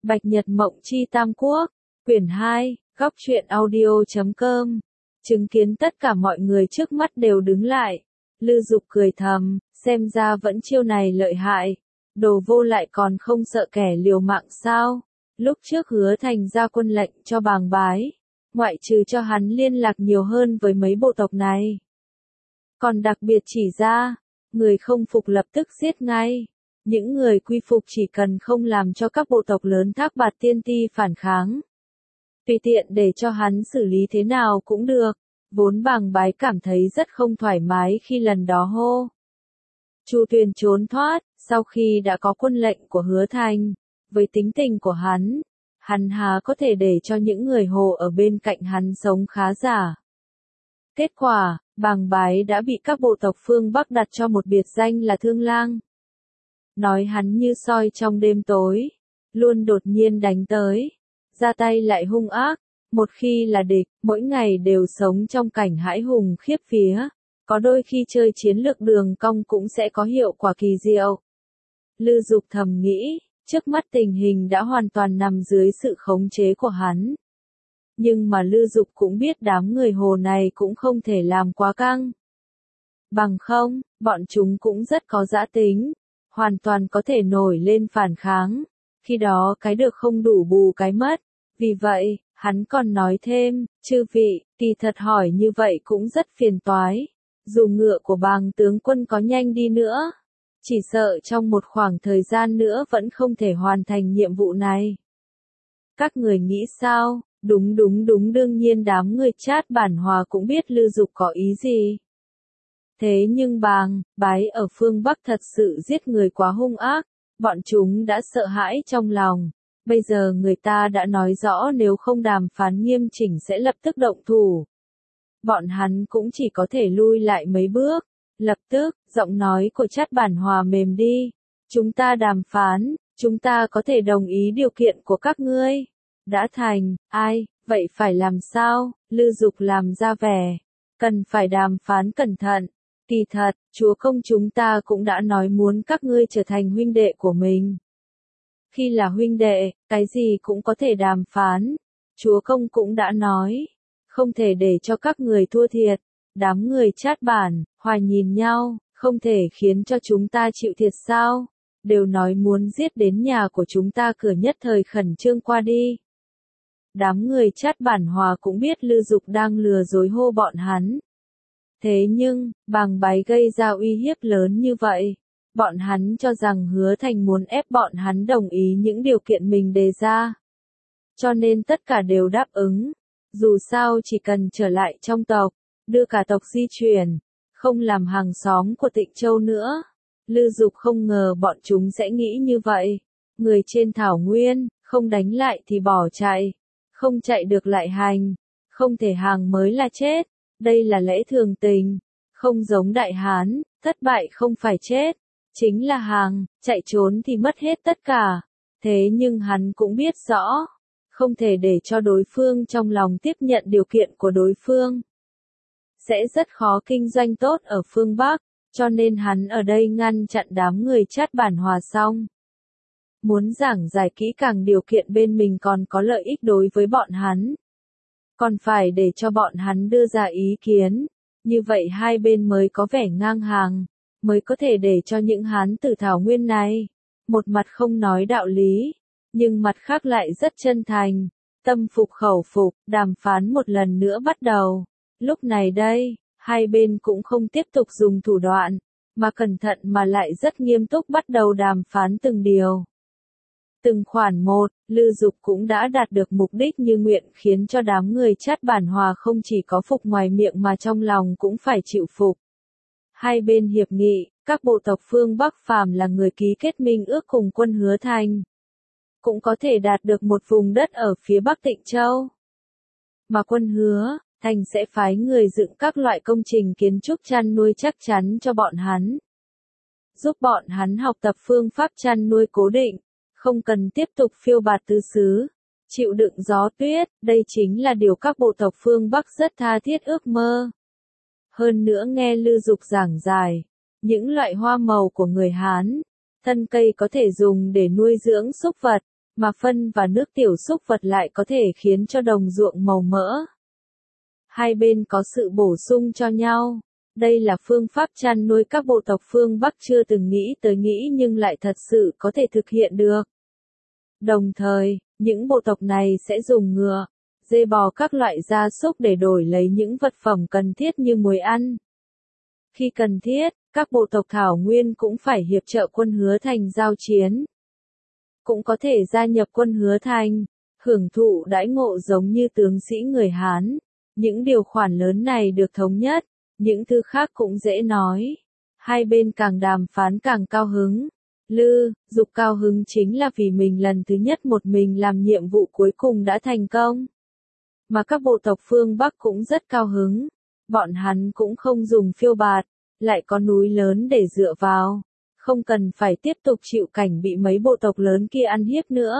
Bạch Nhật Mộng Chi Tam Quốc, quyển 2, góc truyện audio.com. Chứng kiến tất cả mọi người trước mắt đều đứng lại. Lư Dục cười thầm, xem ra vẫn chiêu này lợi hại. Đồ vô lại còn không sợ kẻ liều mạng sao? Lúc trước Hứa Thành ra quân lệnh cho Bàng Bái, ngoại trừ cho hắn liên lạc nhiều hơn với mấy bộ tộc này, còn đặc biệt chỉ ra, người không phục lập tức giết ngay. Những người quy phục chỉ cần không làm cho các bộ tộc lớn Thác Bạt Tiên Ti phản kháng, tùy tiện để cho hắn xử lý thế nào cũng được. Vốn Bàng Bái cảm thấy rất không thoải mái khi lần đó hô Chu Tuyền trốn thoát, sau khi đã có quân lệnh của Hứa Thành, với tính tình của hắn há có thể để cho những người Hồ ở bên cạnh hắn sống khá giả. Kết quả, Bàng Bái đã bị các bộ tộc phương Bắc đặt cho một biệt danh là Thương Lang. Nói hắn như soi trong đêm tối, luôn đột nhiên đánh tới, ra tay lại hung ác, một khi là địch, mỗi ngày đều sống trong cảnh hãi hùng khiếp vía, có đôi khi chơi chiến lược đường cong cũng sẽ có hiệu quả kỳ diệu. Lư Dục thầm nghĩ, trước mắt tình hình đã hoàn toàn nằm dưới sự khống chế của hắn. Nhưng mà Lư Dục cũng biết đám người Hồ này cũng không thể làm quá căng. Bằng không, bọn chúng cũng rất có dã tính, hoàn toàn có thể nổi lên phản kháng, khi đó cái được không đủ bù cái mất. Vì vậy, hắn còn nói thêm, chư vị, kỳ thật hỏi như vậy cũng rất phiền toái. Dù ngựa của Bàng tướng quân có nhanh đi nữa, chỉ sợ trong một khoảng thời gian nữa vẫn không thể hoàn thành nhiệm vụ này. Các người nghĩ sao? Đúng đương nhiên đám người Chát Bản Hòa cũng biết Lư Dục có ý gì. Thế nhưng Bàng Bái ở phương Bắc thật sự giết người quá hung ác, bọn chúng đã sợ hãi trong lòng. Bây giờ người ta đã nói rõ nếu không đàm phán nghiêm chỉnh sẽ lập tức động thủ. Bọn hắn cũng chỉ có thể lui lại mấy bước. Lập tức, giọng nói của Chát Bản Hòa mềm đi. Chúng ta đàm phán, chúng ta có thể đồng ý điều kiện của các ngươi. Đã thành, ai, vậy phải làm sao? Lư Dục làm ra vẻ. Cần phải đàm phán cẩn thận. Kỳ thật, chúa công chúng ta cũng đã nói muốn các ngươi trở thành huynh đệ của mình. Khi là huynh đệ, cái gì cũng có thể đàm phán. Chúa công cũng đã nói, không thể để cho các người thua thiệt. Đám người Chát Bản Hòa nhìn nhau, không thể khiến cho chúng ta chịu thiệt sao? Đều nói muốn giết đến nhà của chúng ta, cửa nhất thời khẩn trương qua đi. Đám người Chát Bản Hòa cũng biết Lư Dục đang lừa dối hô bọn hắn. Thế nhưng, Bàng Bái gây ra uy hiếp lớn như vậy, bọn hắn cho rằng Hứa Thành muốn ép bọn hắn đồng ý những điều kiện mình đề ra. Cho nên tất cả đều đáp ứng. Dù sao chỉ cần trở lại trong tộc, đưa cả tộc di chuyển, không làm hàng xóm của Tịnh Châu nữa. Lư Dục không ngờ bọn chúng sẽ nghĩ như vậy. Người trên thảo nguyên, không đánh lại thì bỏ chạy, không chạy được lại hành, không thể hàng mới là chết. Đây là lẽ thường tình, không giống Đại Hán, thất bại không phải chết, chính là hàng, chạy trốn thì mất hết tất cả. Thế nhưng hắn cũng biết rõ, không thể để cho đối phương trong lòng tiếp nhận điều kiện của đối phương. Sẽ rất khó kinh doanh tốt ở phương Bắc, cho nên hắn ở đây ngăn chặn đám người Chát Bản Hòa xong. Muốn giảng giải kỹ càng điều kiện bên mình còn có lợi ích đối với bọn hắn. Còn phải để cho bọn hắn đưa ra ý kiến, như vậy hai bên mới có vẻ ngang hàng, mới có thể để cho những Hán tử thảo nguyên này, một mặt không nói đạo lý, nhưng mặt khác lại rất chân thành, tâm phục khẩu phục, đàm phán một lần nữa bắt đầu. Lúc này đây, hai bên cũng không tiếp tục dùng thủ đoạn, mà cẩn thận mà lại rất nghiêm túc bắt đầu đàm phán từng điều. Từng khoản một, Lư Dục cũng đã đạt được mục đích như nguyện, khiến cho đám người Chát Bản Hòa không chỉ có phục ngoài miệng mà trong lòng cũng phải chịu phục. Hai bên hiệp nghị, các bộ tộc phương Bắc phàm là người ký kết minh ước cùng quân Hứa Thành, cũng có thể đạt được một vùng đất ở phía Bắc Tịnh Châu. Mà quân Hứa Thành sẽ phái người dựng các loại công trình kiến trúc chăn nuôi chắc chắn cho bọn hắn, giúp bọn hắn học tập phương pháp chăn nuôi cố định. Không cần tiếp tục phiêu bạt tứ xứ, chịu đựng gió tuyết, đây chính là điều các bộ tộc phương Bắc rất tha thiết ước mơ. Hơn nữa nghe Lư Dục giảng giải, những loại hoa màu của người Hán, thân cây có thể dùng để nuôi dưỡng súc vật, mà phân và nước tiểu súc vật lại có thể khiến cho đồng ruộng màu mỡ. Hai bên có sự bổ sung cho nhau. Đây là phương pháp chăn nuôi các bộ tộc phương Bắc chưa từng nghĩ tới nhưng lại thật sự có thể thực hiện được. Đồng thời, những bộ tộc này sẽ dùng ngựa, dê bò các loại gia súc để đổi lấy những vật phẩm cần thiết như muối ăn. Khi cần thiết, các bộ tộc Thảo Nguyên cũng phải hiệp trợ quân Hứa Thành giao chiến. Cũng có thể gia nhập quân Hứa Thành, hưởng thụ đãi ngộ giống như tướng sĩ người Hán. Những điều khoản lớn này được thống nhất, những thứ khác cũng dễ nói. Hai bên càng đàm phán càng cao hứng. Lư Dục cao hứng chính là vì mình lần thứ nhất một mình làm nhiệm vụ cuối cùng đã thành công. Mà các bộ tộc phương Bắc cũng rất cao hứng. Bọn hắn cũng không dùng phiêu bạt, lại có núi lớn để dựa vào. Không cần phải tiếp tục chịu cảnh bị mấy bộ tộc lớn kia ăn hiếp nữa.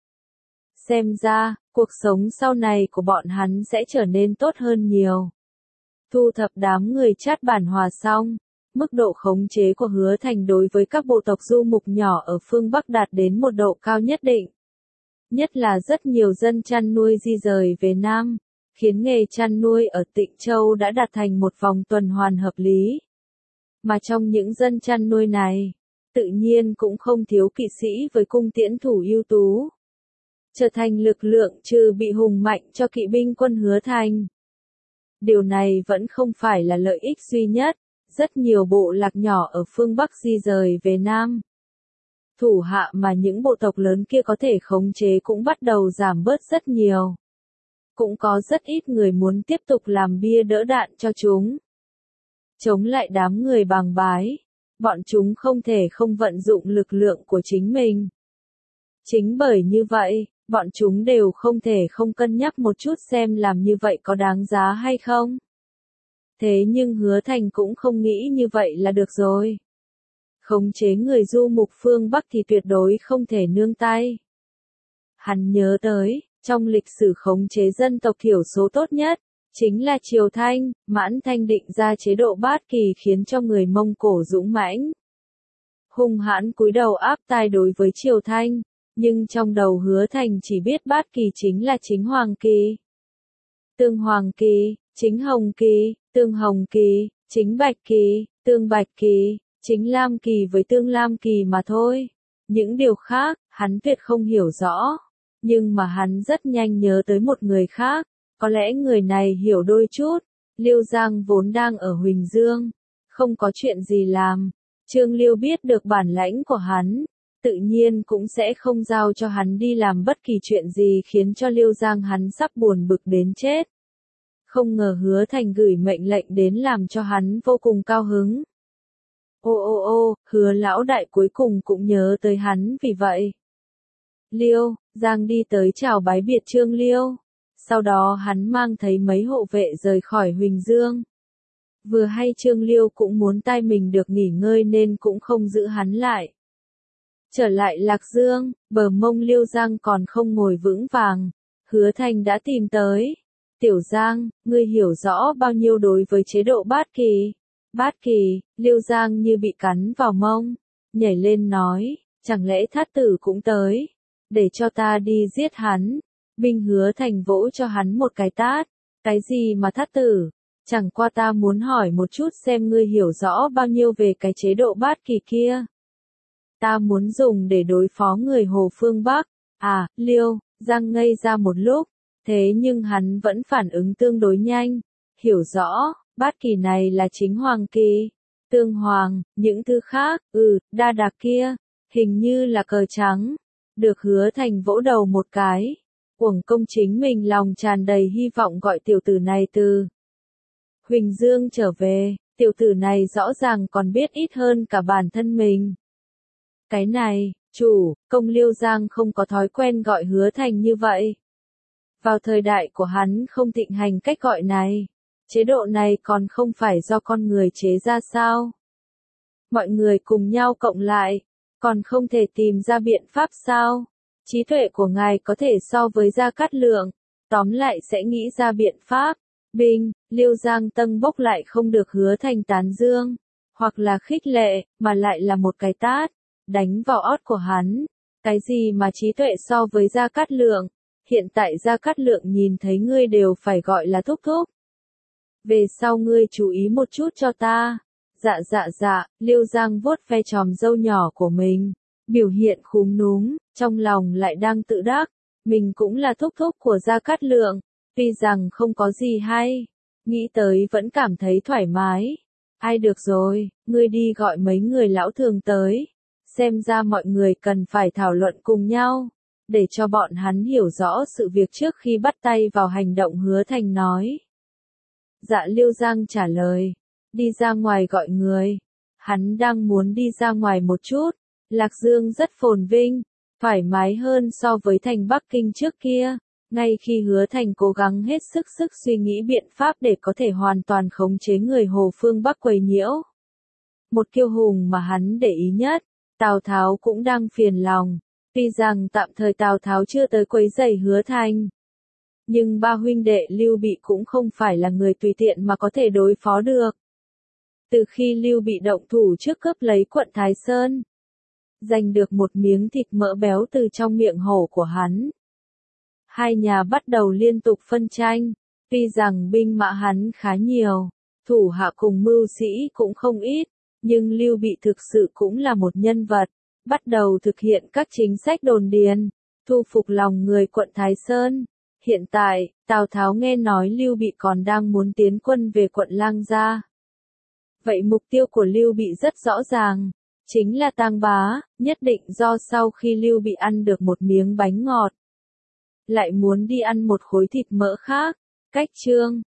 Xem ra, cuộc sống sau này của bọn hắn sẽ trở nên tốt hơn nhiều. Thu thập đám người chát bản hòa xong, mức độ khống chế của Hứa Thành đối với các bộ tộc du mục nhỏ ở phương Bắc đạt đến một độ cao nhất định. Nhất là rất nhiều dân chăn nuôi di rời về Nam, khiến nghề chăn nuôi ở Tịnh Châu đã đạt thành một vòng tuần hoàn hợp lý. Mà trong những dân chăn nuôi này, tự nhiên cũng không thiếu kỵ sĩ với cung tiễn thủ ưu tú. Trở thành lực lượng trừ bị hùng mạnh cho kỵ binh quân Hứa Thành. Điều này vẫn không phải là lợi ích duy nhất, rất nhiều bộ lạc nhỏ ở phương Bắc di rời về Nam. Thủ hạ mà những bộ tộc lớn kia có thể khống chế cũng bắt đầu giảm bớt rất nhiều. Cũng có rất ít người muốn tiếp tục làm bia đỡ đạn cho chúng. Chống lại đám người bàng bái, bọn chúng không thể không vận dụng lực lượng của chính mình. Chính bởi như vậy, bọn chúng đều không thể không cân nhắc một chút xem làm như vậy có đáng giá hay không. Thế nhưng Hứa Thành cũng không nghĩ như vậy là được rồi. Khống chế người du mục phương Bắc thì tuyệt đối không thể nương tay. Hắn nhớ tới, trong lịch sử khống chế dân tộc thiểu số tốt nhất, chính là Triều Thanh, Mãn Thanh định ra chế độ Bát Kỳ khiến cho người Mông Cổ dũng mãnh. Hung hãn cúi đầu áp tai đối với Triều Thanh, nhưng trong đầu Hứa Thành chỉ biết Bát Kỳ chính là chính Hoàng Kỳ, Tương Hoàng Kỳ, chính Hồng Kỳ, Tương Hồng Kỳ, chính Bạch Kỳ, Tương Bạch Kỳ, chính Lam Kỳ với Tương Lam Kỳ mà thôi. Những điều khác, hắn tuyệt không hiểu rõ. Nhưng mà hắn rất nhanh nhớ tới một người khác, có lẽ người này hiểu đôi chút. Liêu Giang vốn đang ở Huỳnh Dương, không có chuyện gì làm. Trương Liêu biết được bản lãnh của hắn, tự nhiên cũng sẽ không giao cho hắn đi làm bất kỳ chuyện gì khiến cho Liêu Giang hắn sắp buồn bực đến chết. Không ngờ Hứa Thành gửi mệnh lệnh đến làm cho hắn vô cùng cao hứng. Ô, Hứa lão đại cuối cùng cũng nhớ tới hắn vì vậy. Liêu Giang đi tới chào bái biệt Trương Liêu. Sau đó hắn mang thấy mấy hộ vệ rời khỏi Huỳnh Dương. Vừa hay Trương Liêu cũng muốn tai mình được nghỉ ngơi nên cũng không giữ hắn lại. Trở lại Lạc Dương, bờ mông Liêu Giang còn không ngồi vững vàng. Hứa Thành đã tìm tới. Tiểu Giang, ngươi hiểu rõ bao nhiêu đối với chế độ Bát Kỳ? Bát Kỳ, Liêu Giang như bị cắn vào mông. Nhảy lên nói, chẳng lẽ Thát Tử cũng tới? Để cho ta đi giết hắn. Binh Hứa Thành vỗ cho hắn một cái tát. Cái gì mà Thát Tử? Chẳng qua ta muốn hỏi một chút xem ngươi hiểu rõ bao nhiêu về cái chế độ Bát Kỳ kia. Ta muốn dùng để đối phó người Hồ phương Bắc. À, Liêu Giang ngây ra một lúc. Thế nhưng hắn vẫn phản ứng tương đối nhanh. Hiểu rõ, Bát Kỳ này là chính Hoàng Kỳ, Tương Hoàng, những thứ khác, đa đạc kia, hình như là cờ trắng. Được Hứa Thành vỗ đầu một cái. Uổng công chính mình lòng tràn đầy hy vọng gọi tiểu tử này từ Huỳnh Dương trở về, tiểu tử này rõ ràng còn biết ít hơn cả bản thân mình. Cái này, chủ, công Liêu Giang không có thói quen gọi Hứa Thành như vậy. Vào thời đại của hắn không thịnh hành cách gọi này. Chế độ này còn không phải do con người chế ra sao? Mọi người cùng nhau cộng lại, còn không thể tìm ra biện pháp sao? Trí tuệ của ngài có thể so với Gia Cát Lượng, tóm lại sẽ nghĩ ra biện pháp. Binh, Liêu Giang tâm bốc lại không được Hứa Thành tán dương, hoặc là khích lệ, mà lại là một cái tát, đánh vào ót của hắn. Cái gì mà trí tuệ so với Gia Cát Lượng, hiện tại Gia Cát Lượng nhìn thấy ngươi đều phải gọi là thúc thúc. Về sau ngươi chú ý một chút cho ta. Dạ, Liêu Giang vuốt ve chòm râu nhỏ của mình, biểu hiện khúm núm, trong lòng lại đang tự đắc, mình cũng là thúc thúc của Gia Cát Lượng, tuy rằng không có gì hay, nghĩ tới vẫn cảm thấy thoải mái. Ai được rồi, ngươi đi gọi mấy người lão thường tới, xem ra mọi người cần phải thảo luận cùng nhau, để cho bọn hắn hiểu rõ sự việc trước khi bắt tay vào hành động. Hứa Thành nói. Dạ, Liêu Giang trả lời, đi ra ngoài gọi người. Hắn đang muốn đi ra ngoài một chút. Lạc Dương rất phồn vinh, thoải mái hơn so với thành Bắc Kinh trước kia. Ngay khi Hứa Thành cố gắng hết sức suy nghĩ biện pháp để có thể hoàn toàn khống chế người Hồ Phương Bắc quấy nhiễu. Một kiêu hùng mà hắn để ý nhất, Tào Tháo cũng đang phiền lòng. Tuy rằng tạm thời Tào Tháo chưa tới quấy rầy Hứa Thành, nhưng ba huynh đệ Lưu Bị cũng không phải là người tùy tiện mà có thể đối phó được. Từ khi Lưu Bị động thủ trước cướp lấy quận Thái Sơn, giành được một miếng thịt mỡ béo từ trong miệng hổ của hắn, hai nhà bắt đầu liên tục phân tranh. Tuy rằng binh mã hắn khá nhiều, thủ hạ cùng mưu sĩ cũng không ít, nhưng Lưu Bị thực sự cũng là một nhân vật, bắt đầu thực hiện các chính sách đồn điền, thu phục lòng người quận Thái Sơn. Hiện tại, Tào Tháo nghe nói Lưu Bị còn đang muốn tiến quân về quận Lang Gia. Vậy mục tiêu của Lưu Bị rất rõ ràng, chính là Tang Bá, nhất định do sau khi Lưu Bị ăn được một miếng bánh ngọt, lại muốn đi ăn một khối thịt mỡ khác. Cách chương